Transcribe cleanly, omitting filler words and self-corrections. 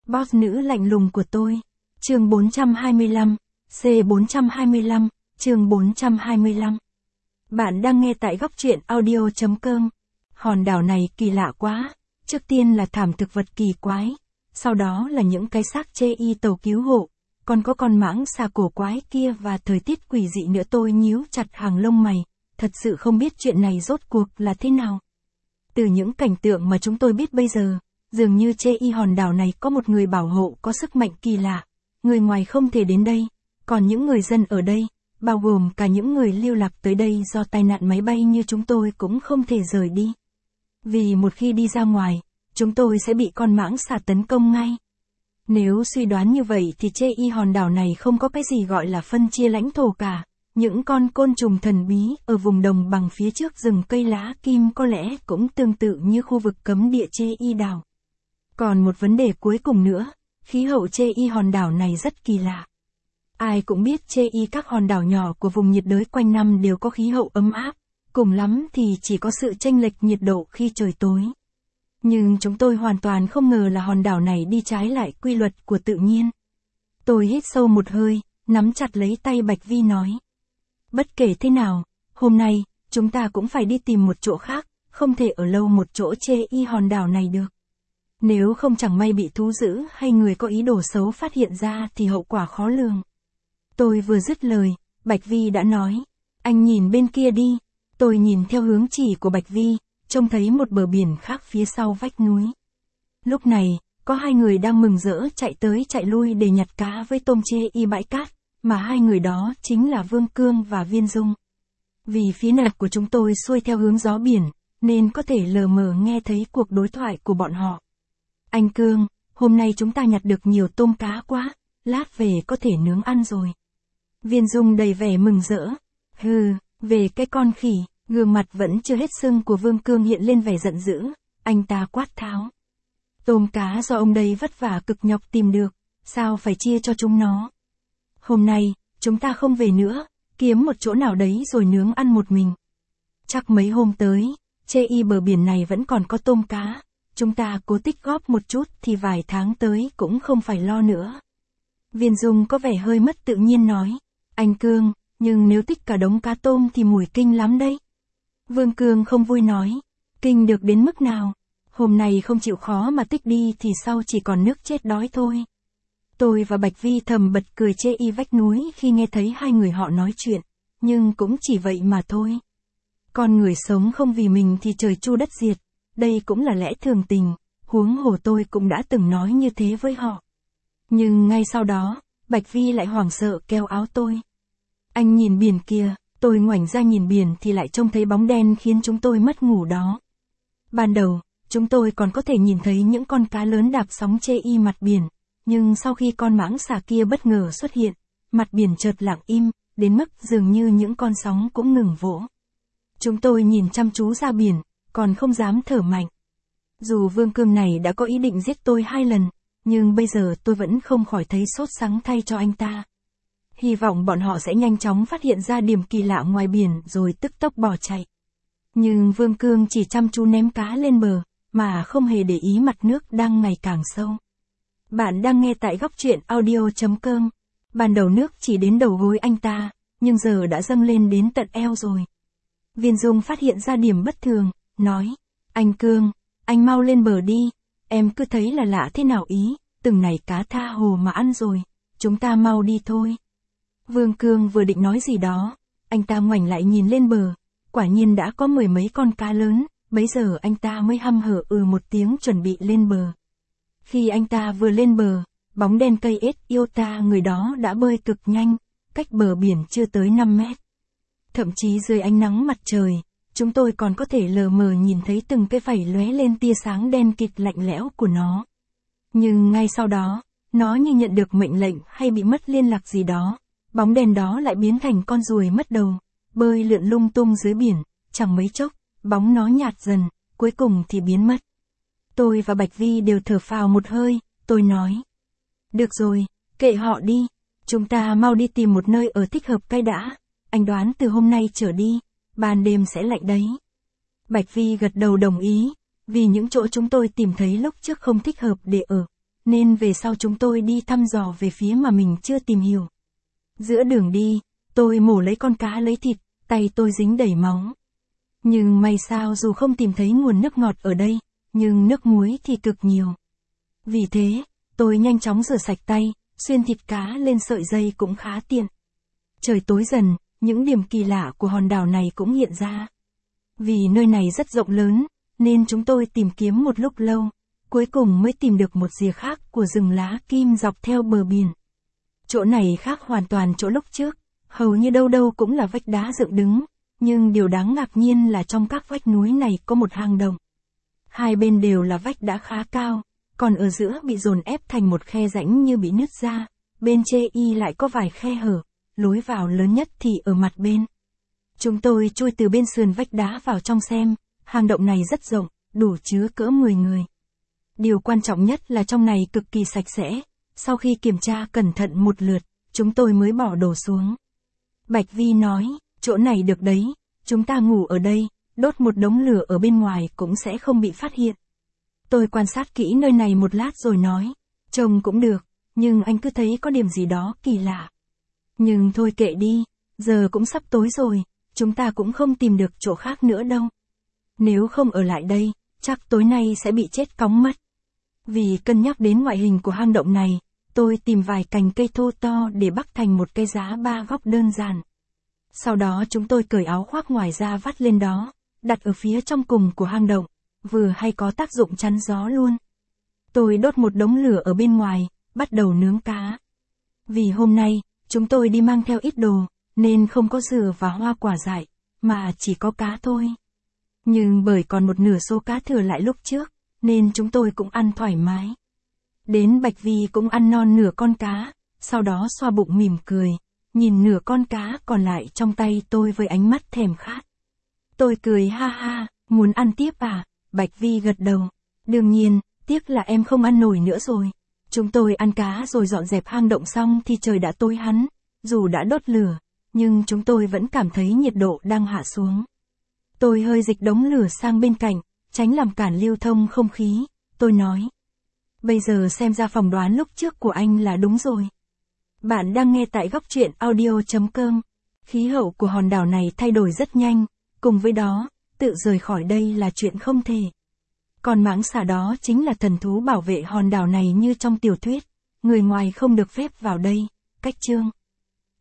Boss nữ lạnh lùng của tôi. Chương 425, C425, chương 425. Bạn đang nghe tại góc truyện audio.com. Hòn đảo này kỳ lạ quá. Trước tiên là thảm thực vật kỳ quái. Sau đó là những cái xác chê y tàu cứu hộ. Còn có con mãng xà cổ quái kia và thời tiết quỷ dị nữa. Tôi nhíu chặt hàng lông mày. Thật sự không biết chuyện này rốt cuộc là thế nào. Từ những cảnh tượng mà chúng tôi biết bây giờ, dường như chê y hòn đảo này có một người bảo hộ có sức mạnh kỳ lạ. Người ngoài không thể đến đây. Còn những người dân ở đây, bao gồm cả những người lưu lạc tới đây do tai nạn máy bay như chúng tôi cũng không thể rời đi. Vì một khi đi ra ngoài, chúng tôi sẽ bị con mãng xà tấn công ngay. Nếu suy đoán như vậy thì chê y hòn đảo này không có cái gì gọi là phân chia lãnh thổ cả. Những con côn trùng thần bí ở vùng đồng bằng phía trước rừng cây lá kim có lẽ cũng tương tự như khu vực cấm địa chê y đảo. Còn một vấn đề cuối cùng nữa, khí hậu chê y hòn đảo này rất kỳ lạ. Ai cũng biết chê y các hòn đảo nhỏ của vùng nhiệt đới quanh năm đều có khí hậu ấm áp, cùng lắm thì chỉ có sự chênh lệch nhiệt độ khi trời tối. Nhưng chúng tôi hoàn toàn không ngờ là hòn đảo này đi trái lại quy luật của tự nhiên. Tôi hít sâu một hơi, nắm chặt lấy tay Bạch Vi nói. Bất kể thế nào, hôm nay, chúng ta cũng phải đi tìm một chỗ khác, không thể ở lâu một chỗ chê y hòn đảo này được. Nếu không chẳng may bị thú dữ hay người có ý đồ xấu phát hiện ra thì hậu quả khó lường. Tôi vừa dứt lời, Bạch Vi đã nói, anh nhìn bên kia đi. Tôi nhìn theo hướng chỉ của Bạch Vi, trông thấy một bờ biển khác phía sau vách núi. Lúc này, có hai người đang mừng rỡ chạy tới chạy lui để nhặt cá với tôm chê y bãi cát, mà hai người đó chính là Vương Cương và Viên Dung. Vì phía nạt của chúng tôi xuôi theo hướng gió biển, nên có thể lờ mờ nghe thấy cuộc đối thoại của bọn họ. Anh Cương, hôm nay chúng ta nhặt được nhiều tôm cá quá, lát về có thể nướng ăn rồi. Viên Dung đầy vẻ mừng rỡ. Hừ, về cái con khỉ, gương mặt vẫn chưa hết sưng của Vương Cương hiện lên vẻ giận dữ, anh ta quát tháo. Tôm cá do ông đây vất vả cực nhọc tìm được, sao phải chia cho chúng nó? Hôm nay, chúng ta không về nữa, kiếm một chỗ nào đấy rồi nướng ăn một mình. Chắc mấy hôm tới, chê y bờ biển này vẫn còn có tôm cá, chúng ta cố tích góp một chút thì vài tháng tới cũng không phải lo nữa. Viên Dung có vẻ hơi mất tự nhiên nói, anh Cương, nhưng nếu tích cả đống cá tôm thì mùi kinh lắm đấy. Vương Cương không vui nói, kinh được đến mức nào, hôm nay không chịu khó mà tích đi thì sau chỉ còn nước chết đói thôi. Tôi và Bạch Vi thầm bật cười chê y vách núi khi nghe thấy hai người họ nói chuyện, nhưng cũng chỉ vậy mà thôi. Con người sống không vì mình thì trời chu đất diệt, đây cũng là lẽ thường tình, huống hồ tôi cũng đã từng nói như thế với họ. Nhưng ngay sau đó, Bạch Vi lại hoảng sợ kéo áo tôi. Anh nhìn biển kìa, tôi ngoảnh ra nhìn biển thì lại trông thấy bóng đen khiến chúng tôi mất ngủ đó. Ban đầu, chúng tôi còn có thể nhìn thấy những con cá lớn đạp sóng chê y mặt biển, nhưng sau khi con mãng xà kia bất ngờ xuất hiện, mặt biển chợt lặng im, đến mức dường như những con sóng cũng ngừng vỗ. Chúng tôi nhìn chăm chú ra biển, còn không dám thở mạnh. Dù Vương Cương này đã có ý định giết tôi 2 lần, nhưng bây giờ tôi vẫn không khỏi thấy sốt sắng thay cho anh ta. Hy vọng bọn họ sẽ nhanh chóng phát hiện ra điểm kỳ lạ ngoài biển rồi tức tốc bỏ chạy. Nhưng Vương Cương chỉ chăm chú ném cá lên bờ, mà không hề để ý mặt nước đang ngày càng sâu. Bạn đang nghe tại góc truyện audio.com. Ban đầu nước chỉ đến đầu gối anh ta, nhưng giờ đã dâng lên đến tận eo rồi. Viên Dung phát hiện ra điểm bất thường, nói, anh Cương, anh mau lên bờ đi, em cứ thấy là lạ thế nào ý, từng này cá tha hồ mà ăn rồi, chúng ta mau đi thôi. Vương Cương vừa định nói gì đó, anh ta ngoảnh lại nhìn lên bờ, quả nhiên đã có 10 mấy con cá lớn, bấy giờ anh ta mới hăm hở một tiếng chuẩn bị lên bờ. Khi anh ta vừa lên bờ, bóng đen cây ết yêu ta người đó đã bơi cực nhanh, cách bờ biển chưa tới 5 mét. Thậm chí dưới ánh nắng mặt trời, chúng tôi còn có thể lờ mờ nhìn thấy từng cái vảy lóe lên tia sáng đen kịt lạnh lẽo của nó. Nhưng ngay sau đó, nó như nhận được mệnh lệnh hay bị mất liên lạc gì đó, bóng đen đó lại biến thành con ruồi mất đầu, bơi lượn lung tung dưới biển, chẳng mấy chốc, bóng nó nhạt dần, cuối cùng thì biến mất. Tôi và Bạch Vi đều thở phào một hơi, tôi nói. Được rồi, kệ họ đi, chúng ta mau đi tìm một nơi ở thích hợp cái đã, anh đoán từ hôm nay trở đi, ban đêm sẽ lạnh đấy. Bạch Vi gật đầu đồng ý, vì những chỗ chúng tôi tìm thấy lúc trước không thích hợp để ở, nên về sau chúng tôi đi thăm dò về phía mà mình chưa tìm hiểu. Giữa đường đi, tôi mổ lấy con cá lấy thịt, tay tôi dính đầy máu. Nhưng may sao dù không tìm thấy nguồn nước ngọt ở đây, nhưng nước muối thì cực nhiều. Vì thế, tôi nhanh chóng rửa sạch tay, xuyên thịt cá lên sợi dây cũng khá tiện. Trời tối dần, những điểm kỳ lạ của hòn đảo này cũng hiện ra. Vì nơi này rất rộng lớn, nên chúng tôi tìm kiếm một lúc lâu, cuối cùng mới tìm được một rìa khác của rừng lá kim dọc theo bờ biển. Chỗ này khác hoàn toàn chỗ lúc trước, hầu như đâu đâu cũng là vách đá dựng đứng, nhưng điều đáng ngạc nhiên là trong các vách núi này có một hang động. Hai bên đều là vách đá khá cao, còn ở giữa bị dồn ép thành một khe rãnh như bị nứt ra, bên chê y lại có vài khe hở, lối vào lớn nhất thì ở mặt bên. Chúng tôi chui từ bên sườn vách đá vào trong xem, hang động này rất rộng, đủ chứa cỡ 10 người. Điều quan trọng nhất là trong này cực kỳ sạch sẽ, sau khi kiểm tra cẩn thận một lượt, chúng tôi mới bỏ đồ xuống. Bạch Vi nói, chỗ này được đấy, chúng ta ngủ ở đây, đốt một đống lửa ở bên ngoài cũng sẽ không bị phát hiện. Tôi quan sát kỹ nơi này một lát rồi nói, trông cũng được, nhưng anh cứ thấy có điểm gì đó kỳ lạ. Nhưng thôi kệ đi, giờ cũng sắp tối rồi, chúng ta cũng không tìm được chỗ khác nữa đâu. Nếu không ở lại đây, chắc tối nay sẽ bị chết cóng mất. Vì cân nhắc đến ngoại hình của hang động này, tôi tìm vài cành cây thô to để bắc thành một cái giá 3 góc đơn giản. Sau đó chúng tôi cởi áo khoác ngoài ra vắt lên đó, đặt ở phía trong cùng của hang động, vừa hay có tác dụng chắn gió luôn. Tôi đốt một đống lửa ở bên ngoài, bắt đầu nướng cá. Vì hôm nay, chúng tôi đi mang theo ít đồ, nên không có dừa và hoa quả dại, mà chỉ có cá thôi. Nhưng bởi còn một nửa số cá thừa lại lúc trước, nên chúng tôi cũng ăn thoải mái. Đến Bạch Vi cũng ăn non nửa con cá, sau đó xoa bụng mỉm cười, nhìn nửa con cá còn lại trong tay tôi với ánh mắt thèm khát. Tôi cười ha ha, muốn ăn tiếp à? Bạch Vi gật đầu. Đương nhiên, tiếc là em không ăn nổi nữa rồi. Chúng tôi ăn cá rồi dọn dẹp hang động xong thì trời đã tối hẳn, dù đã đốt lửa, nhưng chúng tôi vẫn cảm thấy nhiệt độ đang hạ xuống. Tôi hơi dịch đống lửa sang bên cạnh, tránh làm cản lưu thông không khí, tôi nói. Bây giờ xem ra phỏng đoán lúc trước của anh là đúng rồi. Bạn đang nghe tại góc truyện audio.com. Khí hậu của hòn đảo này thay đổi rất nhanh, cùng với đó, tự rời khỏi đây là chuyện không thể. Còn mãng xà đó chính là thần thú bảo vệ hòn đảo này như trong tiểu thuyết, người ngoài không được phép vào đây. Cách chương